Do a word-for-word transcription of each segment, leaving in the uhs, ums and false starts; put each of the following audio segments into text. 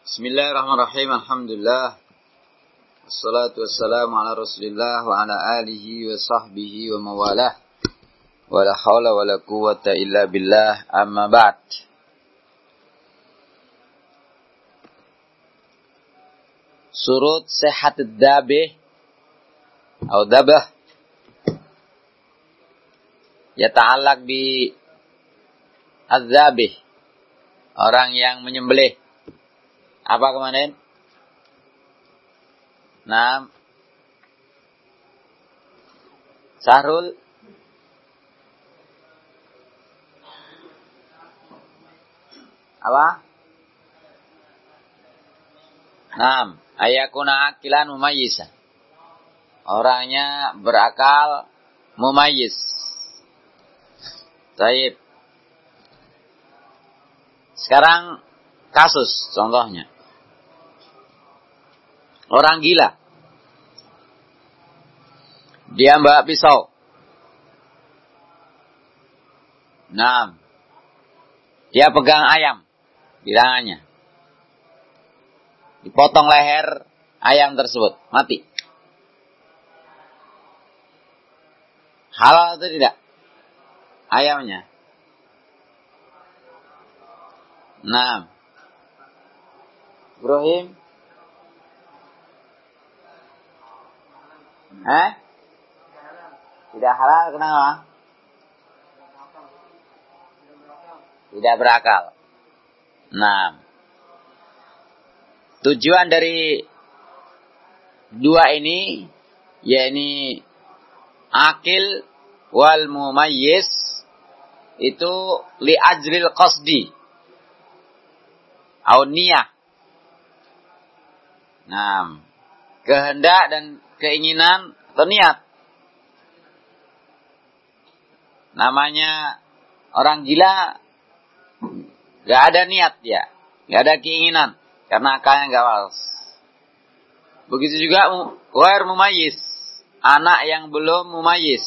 Bismillahirrahmanirrahim. Alhamdulillah. Wassalatu wassalamu ala Rasulillah wa ala alihi wa sahbihi wa mawalah. Wa la hawla wa la quwwata illa billah. Amma ba'd. Surut sehat ad-dabih atau dabah yata'allaq bi az-zabih, orang yang menyembelih. Apa kemarin? Nah, Sahrul apa? Nah, ayakuna akilan mumayyisan. Orangnya berakal mumayyiz. Baik. Sekarang kasus contohnya. Orang gila. Dia bawa pisau. Nah, dia pegang ayam di tangannya. Dipotong leher ayam tersebut, mati. Halal atau tidak? Ayamnya. Nah, Ibrahim. Eh? Tidak halal, kenapa? Tidak berakal. Nah, tujuan dari dua ini, yakni akil wal mumayyiz, itu li ajlil qasdi au niyah. Nah, kehendak dan keinginan atau niat. Namanya orang gila, gak ada niat ya, gak ada keinginan, karena akalnya gak waras. Begitu juga ghair mumayyiz, anak yang belum mumayyiz.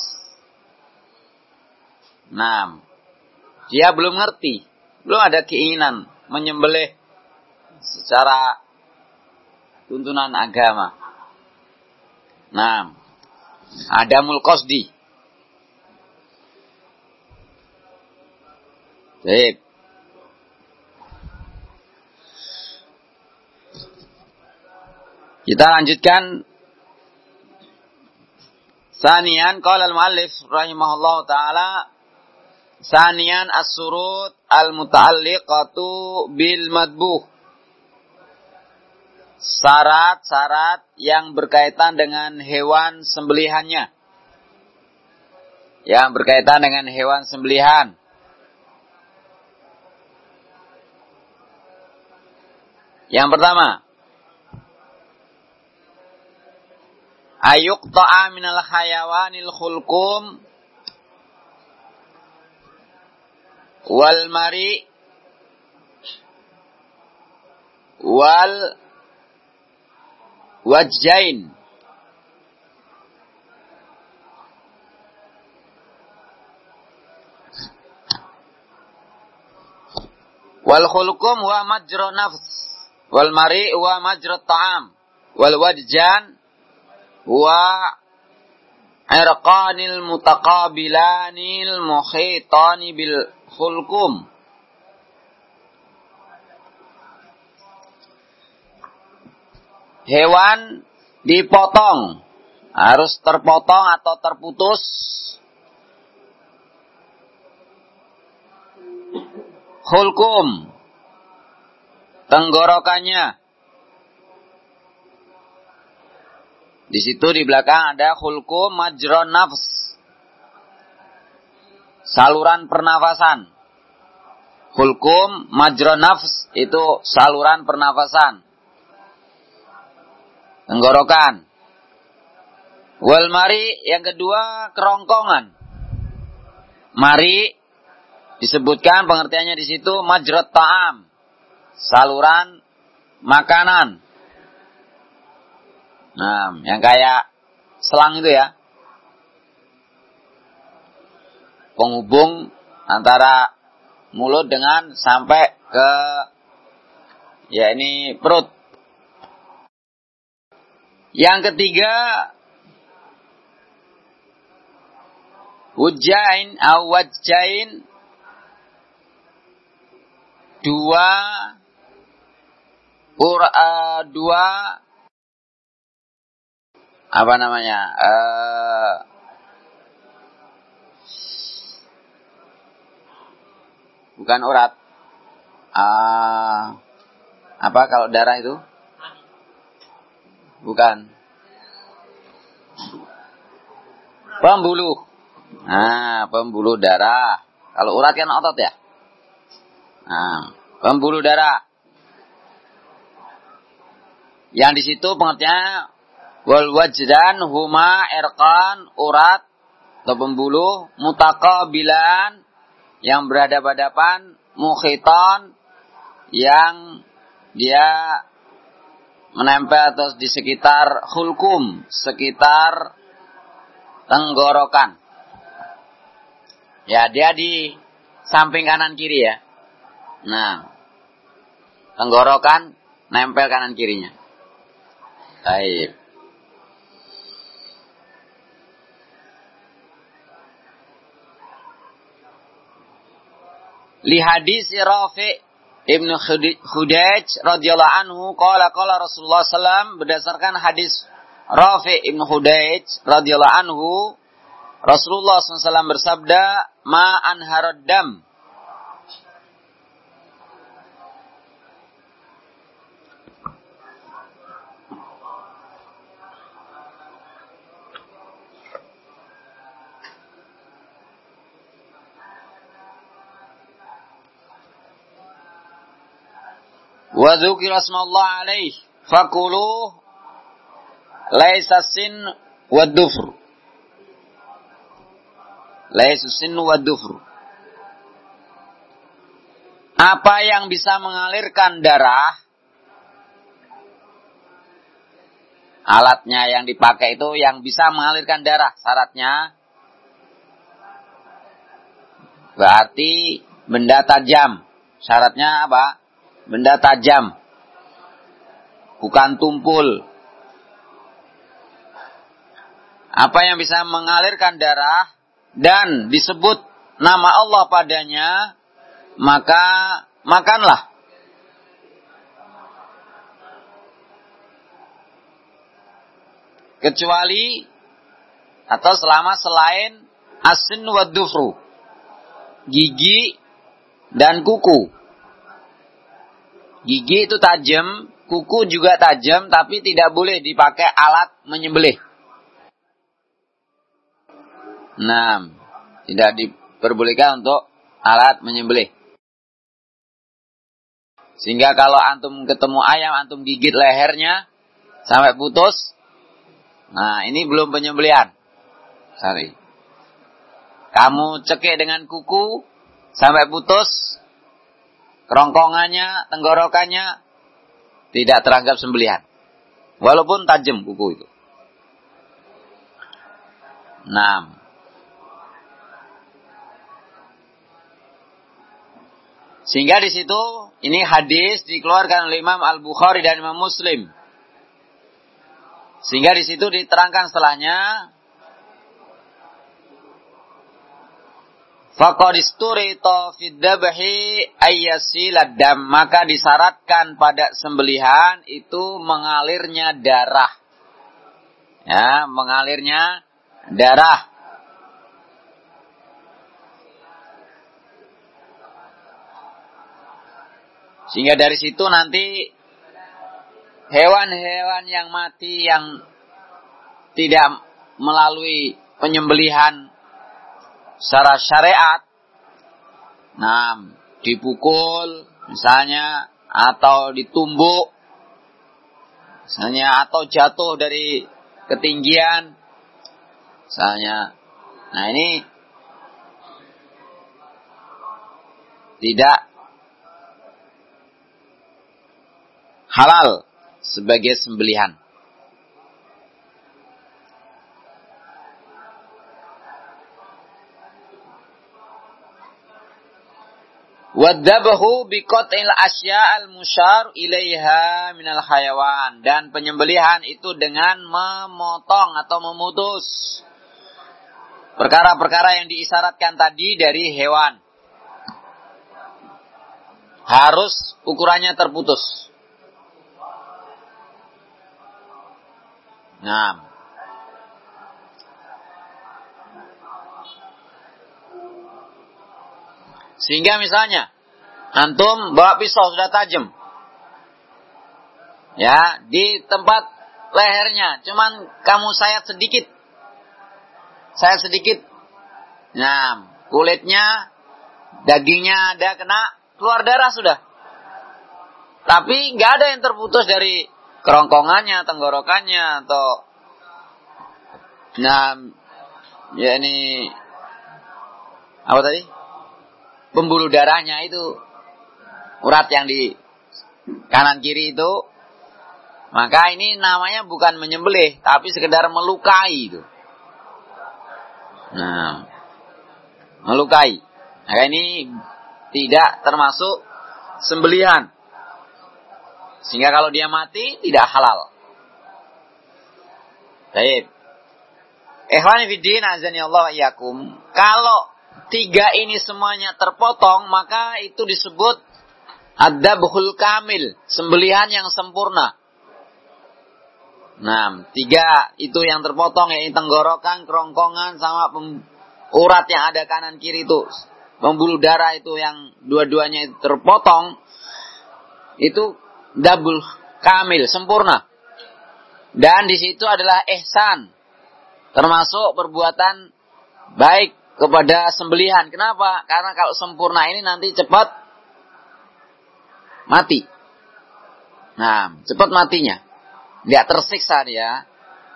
Nah, dia belum ngerti, belum ada keinginan menyembelih secara tuntunan agama. Nah, adamul qasdi. Baik. Kita lanjutkan. Sanian qala al-muallif rahimahullahu taala, sanian as-surut al-muta'alliqatu bil madbuh. Syarat-syarat yang berkaitan dengan hewan sembelihannya. Yang berkaitan dengan hewan sembelihan. Yang pertama, ayuqta'a minal hayawanil khulqum wal mari wal wajjain wal khulqum wa majra nafs wal mari wa majra ta'am wal wajjan wa irqanil mutaqabilanil muhitani bil khulqum. Hewan dipotong, harus terpotong atau terputus. Khulqum, tenggorokannya. Di situ di belakang ada khulqum majron nafs, saluran pernafasan. Khulqum majron nafs itu saluran pernafasan. Tenggorokan. Wal mari yang kedua kerongkongan. Mari disebutkan pengertiannya di situ majrat ta'am, saluran makanan. Nah, yang kayak selang itu ya. Penghubung antara mulut dengan sampai ke Ya, ini perut. Yang ketiga, wujjain atau wajjain, dua ur, uh, dua apa namanya? Uh, bukan urat. Uh, apa kalau darah itu? Bukan. Pembuluh. Nah, pembuluh darah. Kalau urat kan otot ya. Nah, pembuluh darah. Yang di situ pengertiannya wal wajdan huma irqan, urat atau pembuluh, mutaqabilan yang berhadapan-hadapan, mukhitan yang dia menempel atau di sekitar hulkum, sekitar tenggorokan. Ya, dia di samping kanan kiri ya. Nah, tenggorokan nempel kanan kirinya. Baik. Li hadis Rafi' Ibnu Khudaij radhiyallahu anhu qala qala Rasulullah sallallahu alaihi wasallam, berdasarkan hadis Rafi' Ibnu Khudaij radhiyallahu anhu, Rasulullah sallallahu alaihi wasallam bersabda, ma anharad dam, wa dzukira asmallah alaih fakuluh laisa sin wad dufr, laisa sin wad dufr. Apa yang bisa mengalirkan darah, alatnya yang dipakai itu yang bisa mengalirkan darah, syaratnya berarti benda tajam. Syaratnya apa? Benda tajam, bukan tumpul. Apa yang bisa mengalirkan darah dan disebut nama Allah padanya, maka makanlah. Kecuali atau selama selain asin wad dufru, gigi dan kuku. Gigi itu tajam, kuku juga tajam, tapi tidak boleh dipakai alat menyembelih. Nah, tidak diperbolehkan untuk alat menyembelih. Sehingga kalau antum ketemu ayam, antum gigit lehernya sampai putus, nah ini belum penyembelihan. Sorry. Kamu cekik dengan kuku sampai putus, kerongkongannya, tenggorokannya, tidak teranggap sembelihan. Walaupun tajam kuku itu. Nah. Sehingga di situ, ini hadis dikeluarkan oleh Imam Al-Bukhari dan Imam Muslim. Sehingga di situ diterangkan setelahnya, faqad isturita fid dabhi ayyasilad dam, maka disyaratkan pada sembelihan itu mengalirnya darah. Ya, mengalirnya darah. Sehingga dari situ nanti hewan-hewan yang mati yang tidak melalui penyembelihan secara syariat, nah, dipukul misalnya, atau ditumbuk misalnya, atau jatuh dari ketinggian misalnya, nah ini tidak halal sebagai sembelihan. Wadzabahu biqat'il asya'al musyar ilaiha minal hayawan. Dan penyembelihan itu dengan memotong atau memutus perkara-perkara yang diisyaratkan tadi dari hewan. Harus ukurannya terputus. Nah. Sehingga misalnya antum bawa pisau sudah tajam. Ya, di tempat lehernya cuman kamu sayat sedikit. Sayat sedikit. Nah, kulitnya, dagingnya ada kena, keluar darah sudah. Tapi nggak ada yang terputus dari kerongkongannya, tenggorokannya atau nah, ya ini apa tadi? Pembuluh darahnya itu, urat yang di kanan kiri itu, maka ini namanya bukan menyembelih, tapi sekedar melukai itu. Nah, melukai. Maka ini tidak termasuk sembelihan. Sehingga kalau dia mati tidak halal. Baik. Ikhwani fiddin azani Allah wa iyyakum. Kalau tiga ini semuanya terpotong, maka itu disebut adzabhul kamil, sembelihan yang sempurna. Nah, tiga itu yang terpotong, yaitu tenggorokan, kerongkongan, sama pem, urat yang ada kanan kiri itu, pembuluh darah itu yang dua-duanya itu terpotong, itu dzabhul kamil, sempurna. Dan di situ adalah ihsan, termasuk perbuatan baik kepada sembelihan. Kenapa? Karena kalau sempurna ini nanti cepat mati. Nah, cepat matinya. Tidak tersiksa dia.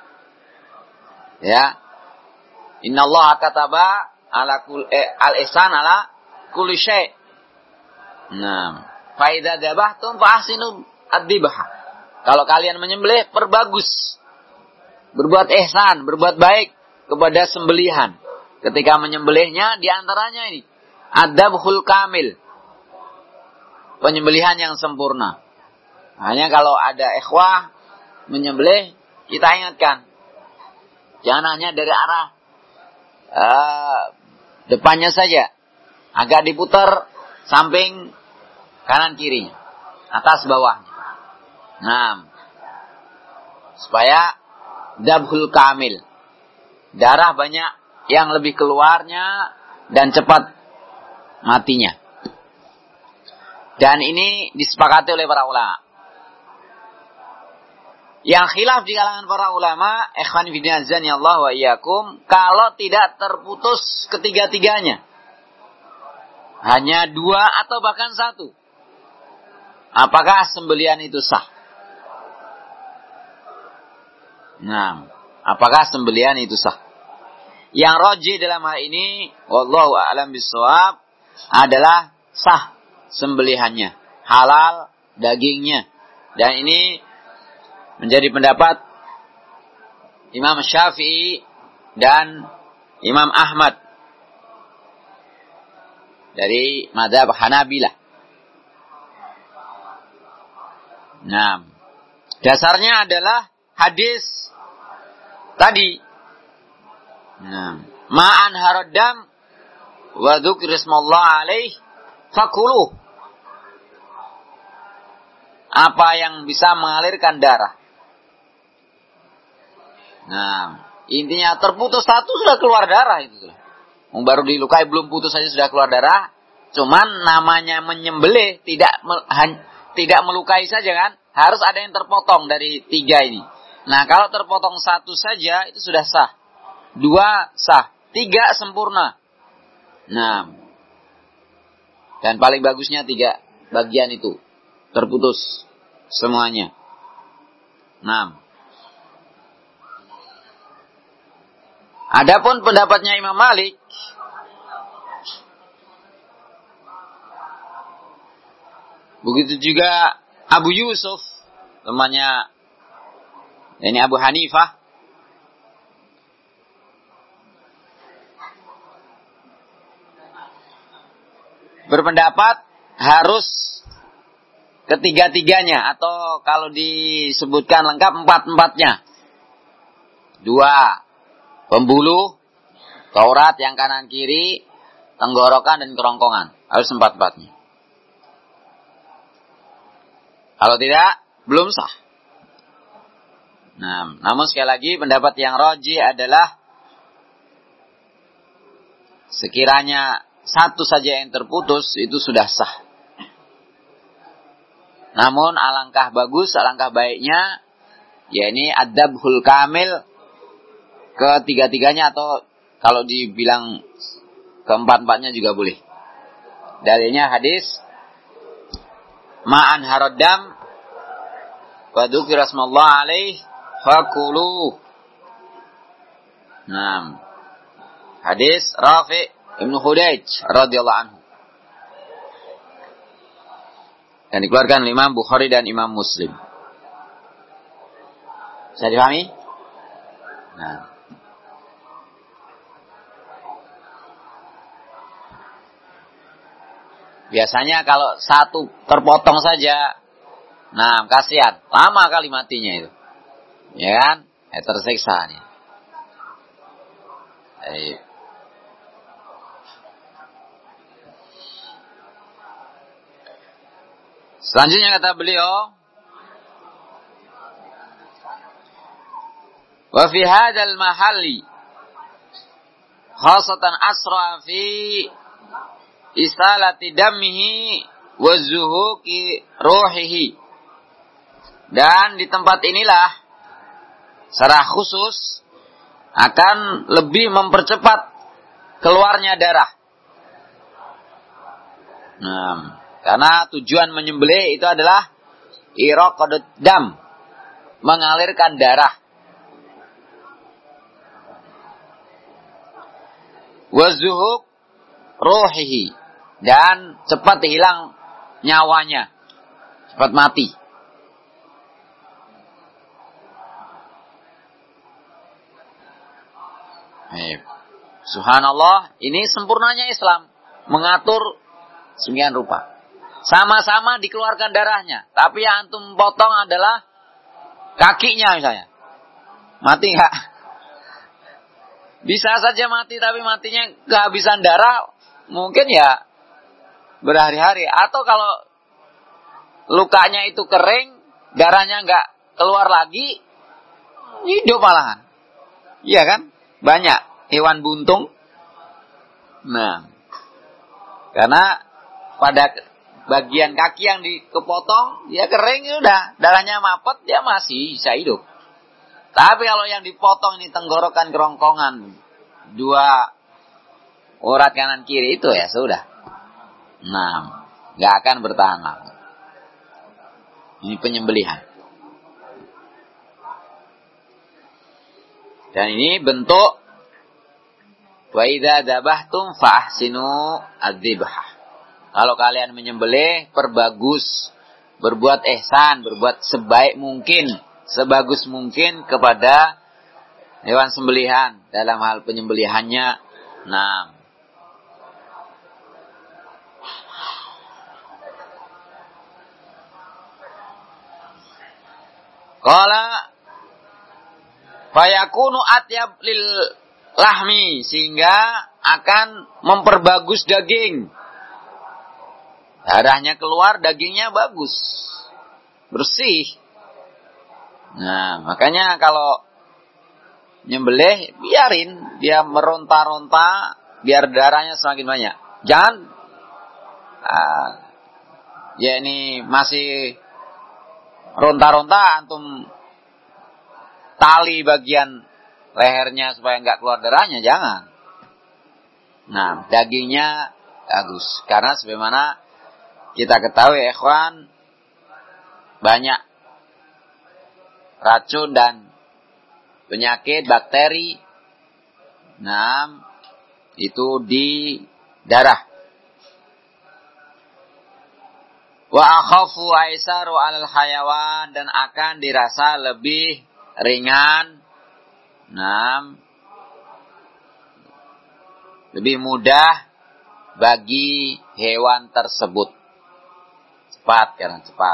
Ya. Innallaha kataba ala kul eh, al-ihsan ala kulli syai'. Nah, fa idza dzabhtum fa ahsinu ad-dzibha. Kalau kalian menyembelih, perbagus. Berbuat ihsan, berbuat baik kepada sembelihan. Ketika menyembelihnya, diantaranya ini adzabhul kamil, penyembelihan yang sempurna. Hanya kalau ada ikhwah menyembelih, kita ingatkan, jangan hanya dari arah uh, depannya saja, agak diputar samping kanan kirinya, atas bawahnya. Nah, supaya dzabhul kamil, darah banyak yang lebih keluarnya dan cepat matinya. Dan ini disepakati oleh para ulama. Yang khilaf di kalangan para ulama, ikhwan fillah azani Allah wa iyyakum, kalau tidak terputus ketiga-tiganya, hanya dua atau bahkan satu, apakah sembelihan itu sah? Nah, apakah sembelihan itu sah? Yang rajih dalam hal ini, wallahu a'lam bishawab, adalah sah sembelihannya, halal dagingnya. Dan ini menjadi pendapat Imam Syafi'i dan Imam Ahmad dari mazhab Hanabilah. Nah, dasarnya adalah hadis tadi. Nah, ma'an haradam wa dzukrismallah alaih fakuluh. Apa yang bisa mengalirkan darah. Nah, intinya terputus satu sudah keluar darah itu. Baru dilukai belum putus saja sudah keluar darah. Cuman namanya menyembelih tidak tidak melukai saja kan? Harus ada yang terpotong dari tiga ini. Nah, kalau terpotong satu saja itu sudah sah. Dua sah, tiga sempurna. Nah, dan paling bagusnya tiga bagian itu terputus semuanya. Nah, adapun pendapatnya Imam Malik, begitu juga Abu Yusuf, temannya ini Abu Hanifah, berpendapat harus ketiga-tiganya, atau kalau disebutkan lengkap empat-empatnya. Dua, pembuluh, Taurat yang kanan kiri, tenggorokan dan kerongkongan. Harus empat-empatnya. Kalau tidak, belum sah. Nah, namun sekali lagi pendapat yang rajih adalah sekiranya satu saja yang terputus itu sudah sah. Namun alangkah bagus, alangkah baiknya, yakni ad-dabhul kamil ketiga-tiganya, atau kalau dibilang keempat-empatnya juga boleh. Dalilnya hadis ma'an haradam wa dzukira rasmullah alaih fakulu. Nah, hadis Rafi' Ibnu Khudaij radhiyallahu anhu. Dan dikeluarkan oleh Imam Bukhari dan Imam Muslim. Bisa dipahami? Nah. Biasanya kalau satu terpotong saja, nah kasihan, lama kali matinya itu. Ya kan? Eh, tersiksa nih. Eh. Selanjutnya kata beliau, wa fi hadzal mahalli khasatan asra fi isalati damihi wa zuhuqi ruhihi. Dan di tempat inilah secara khusus akan lebih mempercepat keluarnya darah. Nah, karena tujuan menyembelih itu adalah iraqadud dam, mengalirkan darah. Wa zuhuq ruhihi, dan cepat hilang nyawanya, cepat mati. Eh, Subhanallah, ini sempurnanya Islam, mengatur semikian rupa. Sama-sama dikeluarkan darahnya, tapi yang antum potong adalah kakinya misalnya. Mati nggak? Bisa saja mati, tapi matinya kehabisan darah, mungkin ya berhari-hari. Atau kalau lukanya itu kering, darahnya nggak keluar lagi, hidup malahan. Iya kan? Banyak hewan buntung. Nah, karena pada bagian kaki yang dikepotong, dia kering, udah darahnya mapet, dia masih bisa hidup. Tapi kalau yang dipotong ini tenggorokan, kerongkongan, dua urat kanan kiri itu ya sudah. Nah, nggak akan bertahan lama. Ini penyembelihan. Dan ini bentuk wa idza dzabhtum fa ahsinu adzibhah. Kalau kalian menyembelih, perbagus, berbuat ihsan, berbuat sebaik mungkin, sebagus mungkin kepada hewan sembelihan dalam hal penyembelihannya. Nah, qala fayakunu atyab lil lahmi, sehingga akan memperbagus daging. Darahnya keluar, dagingnya bagus, bersih. Nah, makanya kalau nyembelih, biarin dia meronta-ronta, biar darahnya semakin banyak. Jangan, uh, ya ini masih ronta-ronta, antum tali bagian lehernya supaya nggak keluar darahnya, jangan. Nah, dagingnya bagus, karena sebagaimana kita ketahui, ikhwan, banyak racun dan penyakit bakteri, nah, itu di darah. Wa akhafu aisaru alal hayawan, dan akan dirasa lebih ringan, nah, lebih mudah bagi hewan tersebut. cepat karena cepat.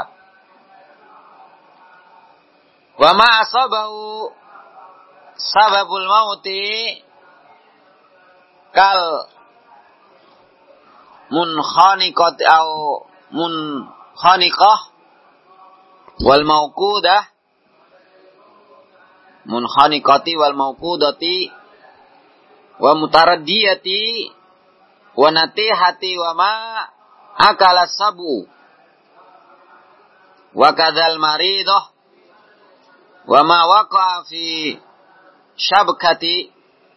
Wa ma asabahu sababul mauti kal munkhaniqat au munkhaniqah wal mauqudah munkhaniqati wal mauqudati wa mutaraddiyati wa natihati wa ma akala sabu wa kadzal maridah wa ma waqa'a fi syabkati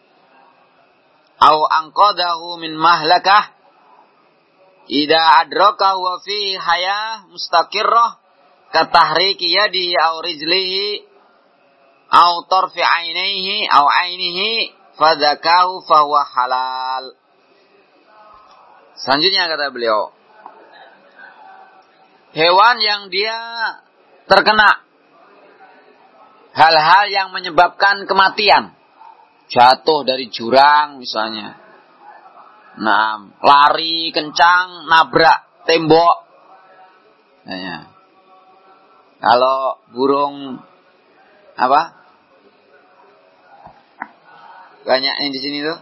au anqadahu min mahlakah idza adraka wa fi hayah mustaqirrah ka tahriki yadihi au rijlihi au tarfi ainihi au ainihi fadzakahu fahuwa halal. Selanjutnya kata beliau, hewan yang dia terkena hal-hal yang menyebabkan kematian, jatuh dari jurang misalnya, nah, lari kencang, nabrak tembok, nah, kalau burung apa banyak yang di sini tuh,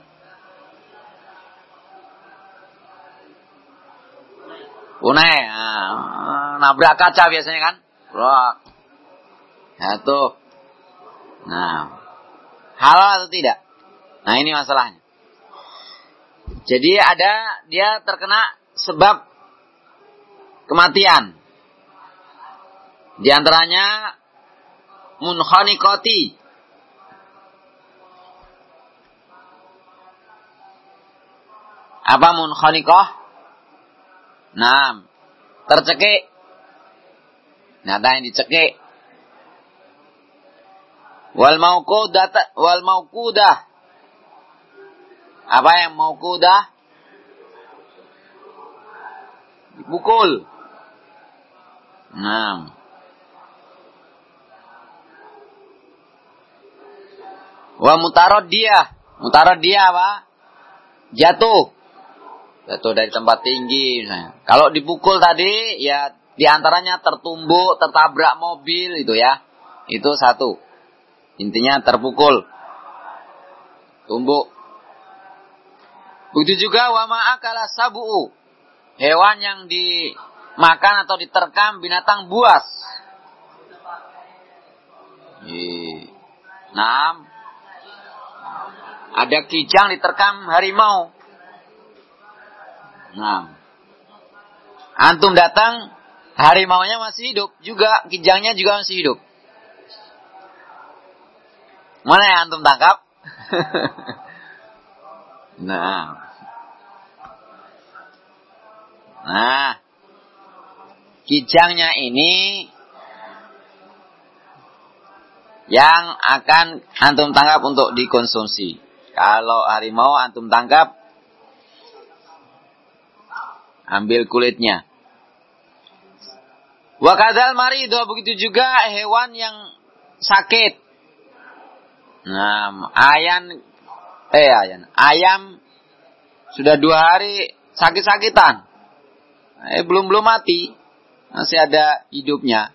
punai, nah, nabrak kaca biasanya kan, bro, jatuh. Nah, halal atau tidak? Nah, ini masalahnya. Jadi ada dia terkena sebab kematian. Di antaranya munkhaniqati. Apa munkhaniqah? Nah, tercekik. Nah, ada yang dicekik. Wal mauqudah wal mauqudah. Apa yang mauqudah? Dipukul. Nah. Wa mutaraddiyah. Mutaraddiyah apa? Jatuh. Jatuh dari tempat tinggi misalnya. Kalau dipukul tadi ya diantaranya tertumbuk, tertabrak mobil itu ya. Itu satu. Intinya terpukul. Tumbuk. Begitu juga wa ma'akala sabu'u. Hewan yang dimakan atau diterkam binatang buas. Nah, ada kijang diterkam harimau. Nah, antum datang, harimaunya masih hidup juga, kijangnya juga masih hidup. Mana yang antum tangkap? Nah. Nah. Kijangnya ini yang akan antum tangkap untuk dikonsumsi. Kalau harimau antum tangkap, ambil kulitnya. Wa kadzal marido, begitu juga hewan yang sakit. Nah, ayam, eh ayam, ayam sudah dua hari sakit-sakitan, eh belum belum mati, masih ada hidupnya.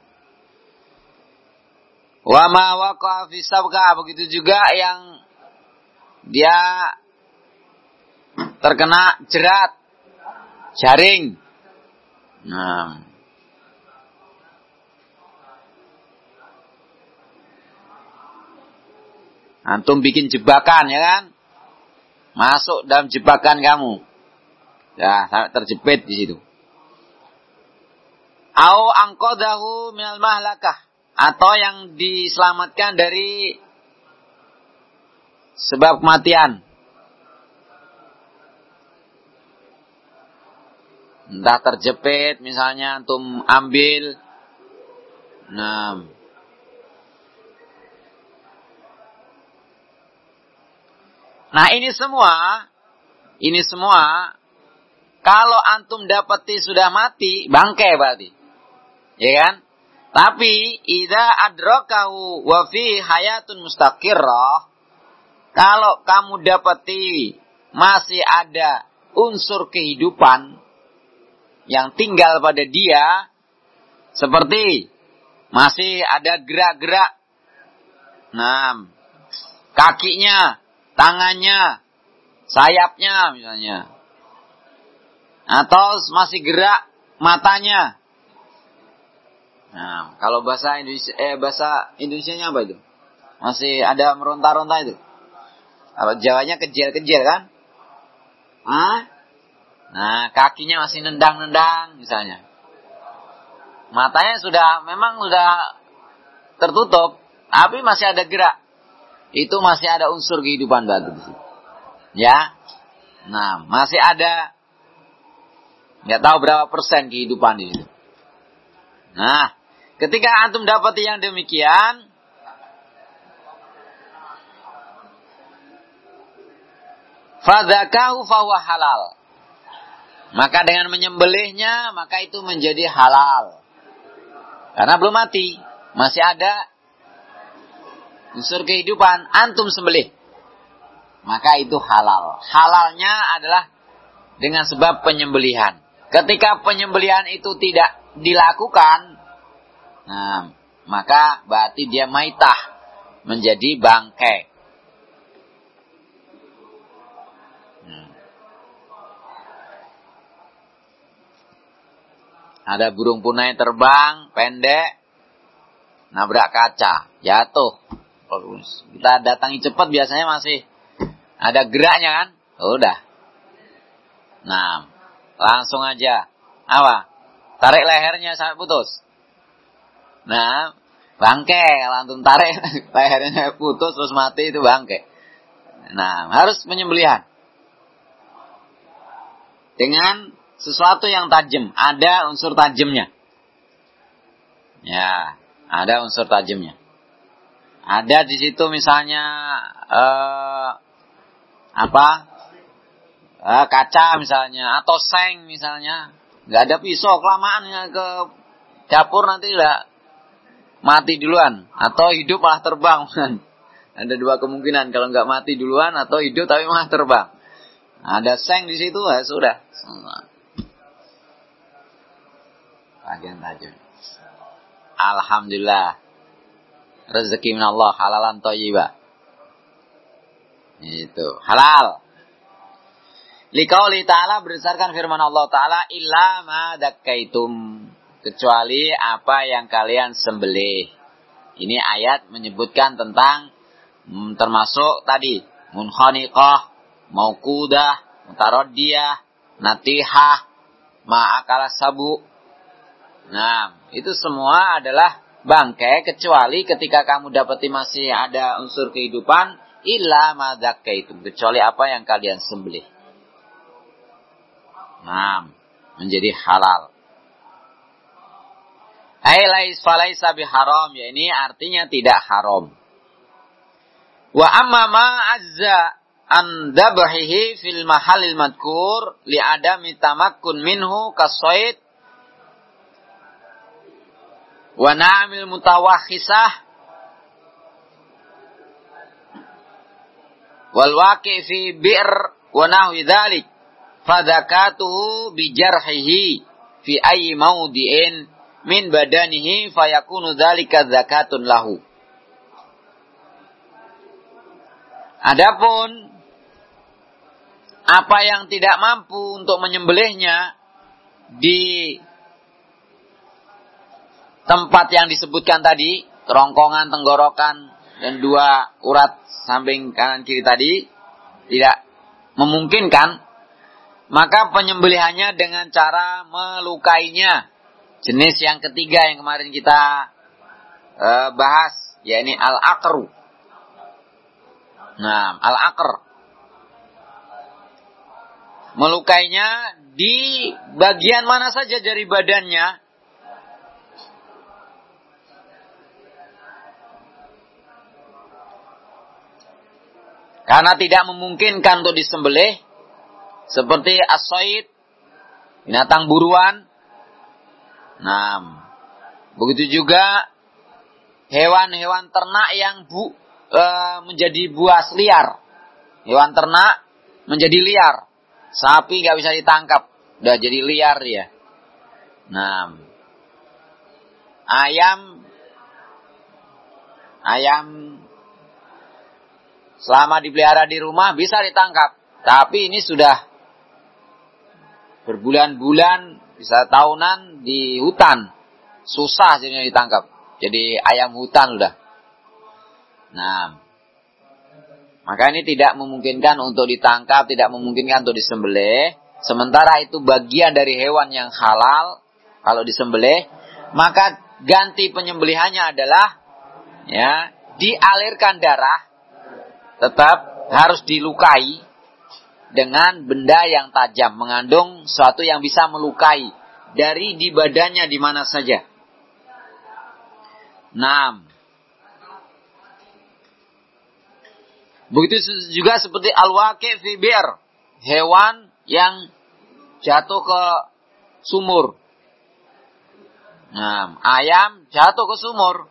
Wa ma waqa'a fi sabqa, begitu juga yang dia terkena jerat, jaring. Nah, antum bikin jebakan ya kan? Masuk dalam jebakan kamu. Ya, sampai terjepit di situ. Au anqadahu minal mahlakah, atau yang diselamatkan dari sebab kematian. Entah terjepit misalnya antum ambil. Nah, Nah ini semua, ini semua, kalau antum dapati sudah mati, bangkai berarti, ya kan? Tapi idza adrakahu wa fi hayatun mustaqirrah, kalau kamu dapati masih ada unsur kehidupan yang tinggal pada dia, Seperti masih ada gerak-gerak. Nah, kakinya, tangannya, sayapnya misalnya. Atau masih gerak matanya. Nah, kalau bahasa Indonesia eh bahasa Indonesianya apa itu? Masih ada meronta-ronta itu. Apa Jawanya kejel-kejel kan? Hah? Nah, kakinya masih nendang-nendang misalnya. Matanya sudah memang sudah tertutup, tapi masih ada gerak. Itu masih ada unsur kehidupan batin. Ya. Nah, masih ada enggak tahu berapa persen kehidupan di situ. Nah, ketika antum dapat yang demikian, fadzakahu fahuwa halal. Maka dengan menyembelihnya, maka itu menjadi halal. Karena belum mati, masih ada unsur kehidupan, antum sembelih. Maka itu halal. Halalnya adalah dengan sebab penyembelihan. Ketika penyembelihan itu tidak dilakukan, nah, maka berarti dia maitah, menjadi bangkai. Hmm. Ada burung punai terbang, pendek, nabrak kaca, jatuh. Kalau kita datangi cepat biasanya masih ada geraknya kan? Udah. Nah, langsung aja. Apa? Tarik lehernya sampai putus. Nah, bangke. Kalau antum tarik lehernya putus terus mati, itu bangke. Nah, harus penyembelihan. Dengan sesuatu yang tajam. Ada unsur tajamnya. Ya, ada unsur tajamnya. Ada di situ misalnya eh, apa? Eh, kaca misalnya, atau seng misalnya. Nggak ada pisau, kelamaannya ke dapur nanti udah mati duluan, atau hidup malah terbang. Ada dua kemungkinan, kalau nggak mati duluan atau hidup tapi malah terbang. Ada seng di situ, ya sudah. Bagian tajam. Alhamdulillah. Rezeki minallah, halalan thayyibah. Itu halal. Liqauli ta'ala, berdasarkan firman Allah Ta'ala, illa ma dakkaitum, kecuali apa yang kalian sembelih. Ini ayat menyebutkan tentang hmm, termasuk tadi munkhaniqah, mauqudah, mutaraddiyah, natihah, ma'akala sabu. Nah, itu semua adalah bangkai, kecuali ketika kamu dapati masih ada unsur kehidupan, illa ma dakkaitum, kecuali apa yang kalian sembelih. Nah, menjadi halal. Ai lais falaisa biharam, ya ini artinya tidak haram. Wa amma ma azza an dabhihi fil mahallil madkur li adami tamakkun minhu kasaid wa na'amil mutawakhisah wal waqi fi bi'r wa nahwi dzalik fadzakatuhu bijarhihi fi ayyi mawdi'in min badanihi fayakunu dzalika zakatun lahu. Adapun apa yang tidak mampu untuk menyembelihnya di tempat yang disebutkan tadi, kerongkongan, tenggorokan, dan dua urat samping kanan kiri tadi, tidak memungkinkan, maka penyembelihannya dengan cara melukainya. Jenis yang ketiga yang kemarin kita uh, bahas, yakni al-aqru. Nah, al-aqr. Melukainya di bagian mana saja dari badannya. Karena tidak memungkinkan untuk disembelih, seperti as-sayd, binatang buruan. Nah, begitu juga hewan-hewan ternak yang bu, e, menjadi buas liar. Hewan ternak menjadi liar. Sapi nggak bisa ditangkap, udah jadi liar ya. Nah, ayam ayam selama dipelihara di rumah bisa ditangkap. Tapi ini sudah berbulan-bulan, bisa tahunan di hutan. Susah jadinya ditangkap. Jadi ayam hutan udah. Nah, maka ini tidak memungkinkan untuk ditangkap, tidak memungkinkan untuk disembelih. Sementara itu bagian dari hewan yang halal, kalau disembelih, maka ganti penyembelihannya adalah ya, dialirkan darah, tetap harus dilukai dengan benda yang tajam, mengandung sesuatu yang bisa melukai dari di badannya di mana saja. Enam. Begitu juga seperti al-waqi' fi bir, hewan yang jatuh ke sumur. Nah, ayam jatuh ke sumur.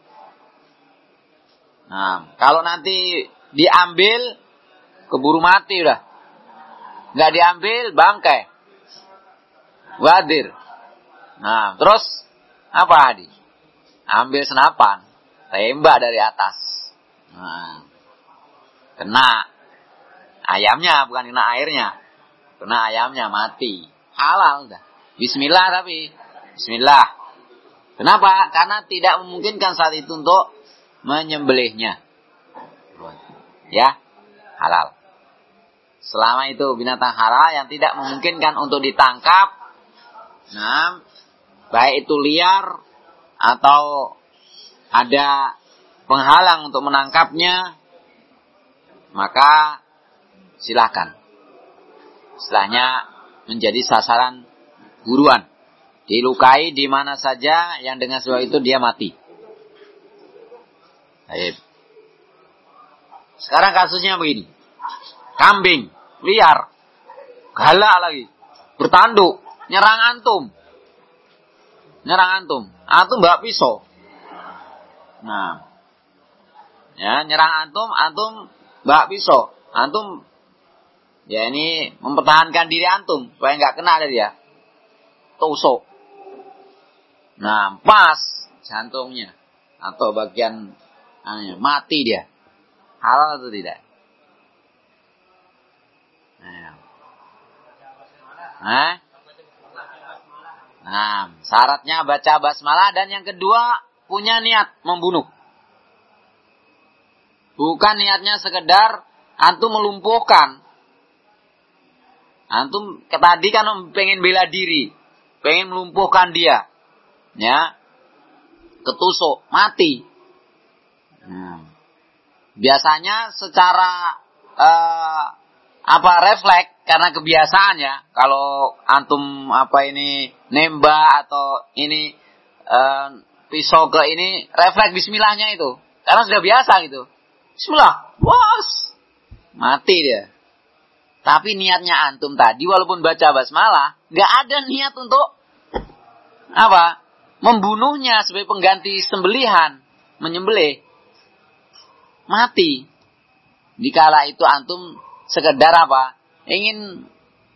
Nah, kalau nanti diambil, keburu mati udah. Nggak diambil, bangkai. Wadir. Nah, terus apa Hadi? Ambil senapan, tembak dari atas. Nah, kena ayamnya, bukan kena airnya. Kena ayamnya, mati. Halal udah. Bismillah tapi. Bismillah. Kenapa? Karena tidak memungkinkan saat itu untuk menyembelihnya. Ya, halal. Selama itu binatang halal yang tidak memungkinkan untuk ditangkap, nah, baik itu liar atau ada penghalang untuk menangkapnya, maka silakan. Setelahnya menjadi sasaran buruan, dilukai di mana saja yang dengan sebab itu dia mati. Baik. Sekarang kasusnya begini. Kambing, liar, galak lagi, bertanduk, nyerang antum. Nyerang antum. Antum bawa pisau. Nah. Ya, nyerang antum, antum bawa pisau. Antum, ya ini mempertahankan diri antum, supaya nggak kena dari dia. Tusuk. Nah, pas jantungnya. Atau bagian, aneh, mati dia. Halal atau tidak? Nah, nah, syaratnya baca basmalah dan yang kedua punya niat membunuh. Bukan niatnya sekedar antum melumpuhkan. Antum tadi kan pengen bela diri, pengen melumpuhkan dia, ya, ketusuk mati. Nah, biasanya secara uh, apa refleks karena kebiasaan ya, kalau antum apa ini nembak atau ini uh, pisau ke ini refleks bismillahnya itu, karena sudah biasa gitu. Bismillah, bos, mati dia. Tapi niatnya antum tadi walaupun baca basmalah, nggak ada niat untuk apa? Membunuhnya sebagai pengganti sembelihan, menyembelih, mati. Dikala itu antum sekedar apa? Ingin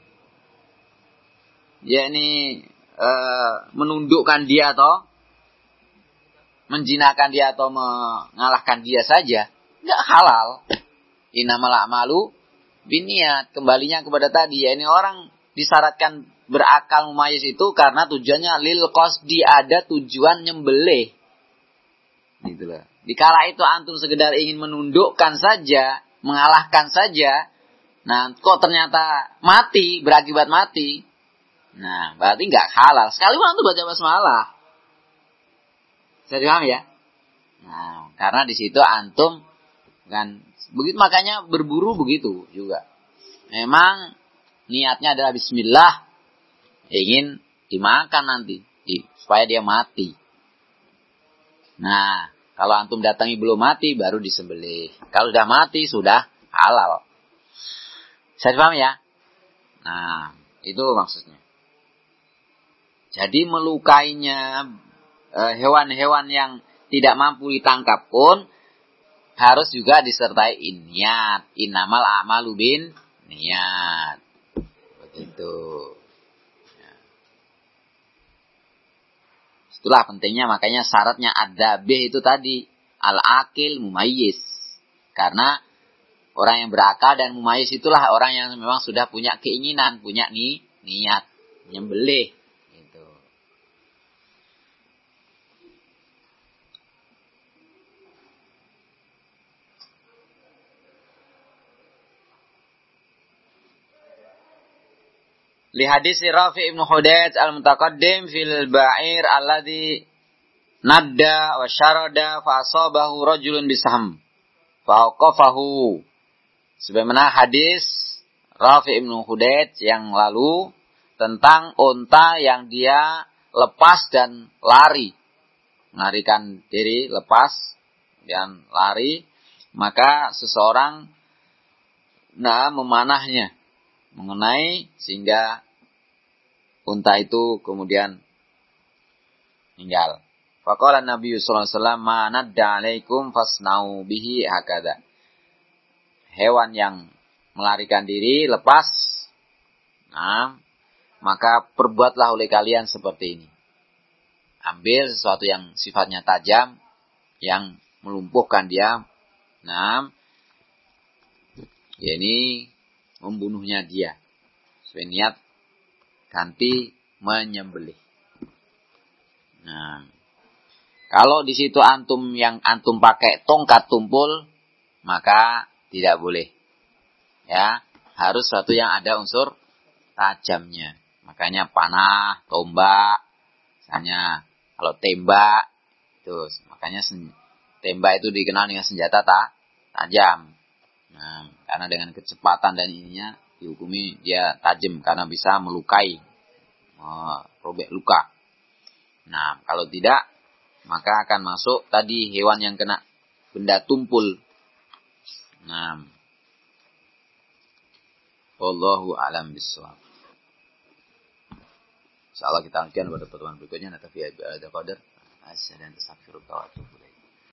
ya ini e, menundukkan dia atau menjinakkan dia atau mengalahkan dia saja, nggak halal. Innamal a'malu binniyat, kembalinya kepada tadi ya, ini orang disyaratkan berakal mumayyiz itu karena tujuannya lil qasdi, ada tujuan nyembelih. Gitu loh. Dikala itu antum sekedar ingin menundukkan saja, mengalahkan saja, nah kok ternyata mati, berakibat mati, nah berarti nggak halal. Sekalipun antum baca basmalah, saya paham ya. Nah, karena di situ antum kan begitu, makanya berburu begitu juga. Memang niatnya adalah bismillah, ingin dimakan nanti supaya dia mati. Nah, kalau antum datangi belum mati baru disembelih. Kalau sudah mati sudah halal. Saya paham ya? Nah, itu maksudnya. Jadi melukainya eh, hewan-hewan yang tidak mampu ditangkap pun harus juga disertai niat. Innamal a'malu bin niat. Begitu. Ya. Itulah pentingnya, makanya syaratnya ada B itu tadi. Al-akil mumayyiz. Karena orang yang berakal dan mumayyiz itulah orang yang memang sudah punya keinginan, punya ni, niat, nyembelih. Gitu. Li hadis Rafi' ibn Hudayd al-mutaqaddim fil ba'ir alladhi nadda wa syarada fa asabahu rajulun bisaham fa awqafahu. Sebagaimana hadis Rafi' ibn Hudayd yang lalu tentang unta yang dia lepas dan lari. Melarikan diri, lepas dan lari, maka seseorang nah memanahnya mengenai sehingga unta itu kemudian meninggal. Faqala Nabi sallallahu alaihi wasallam, "Ma nadda 'alaikum fasna'u bihi hakadha." Hewan yang melarikan diri lepas, nah, maka perbuatlah oleh kalian seperti ini. Ambil sesuatu yang sifatnya tajam, yang melumpuhkan dia, nah, ini membunuhnya dia. Sesuai niat ganti menyembelih. Nah, kalau di situ antum yang antum pakai tongkat tumpul, maka tidak boleh. Ya, harus sesuatu yang ada unsur tajamnya. Makanya panah, tombak, misalnya kalau tembak, itu makanya sen, tembak itu dikenal dengan senjata tak tajam. Nah, karena dengan kecepatan dan ininya dihukumi dia tajam karena bisa melukai, merobek luka. Nah, kalau tidak, maka akan masuk tadi hewan yang kena benda tumpul. Nah, wallahu a'lam bishawab. Insyaallah kita lanjutkan pada pertemuan berikutnya. Natafi ada qadar. Assalamualaikum warahmatullahi wabarakatuh.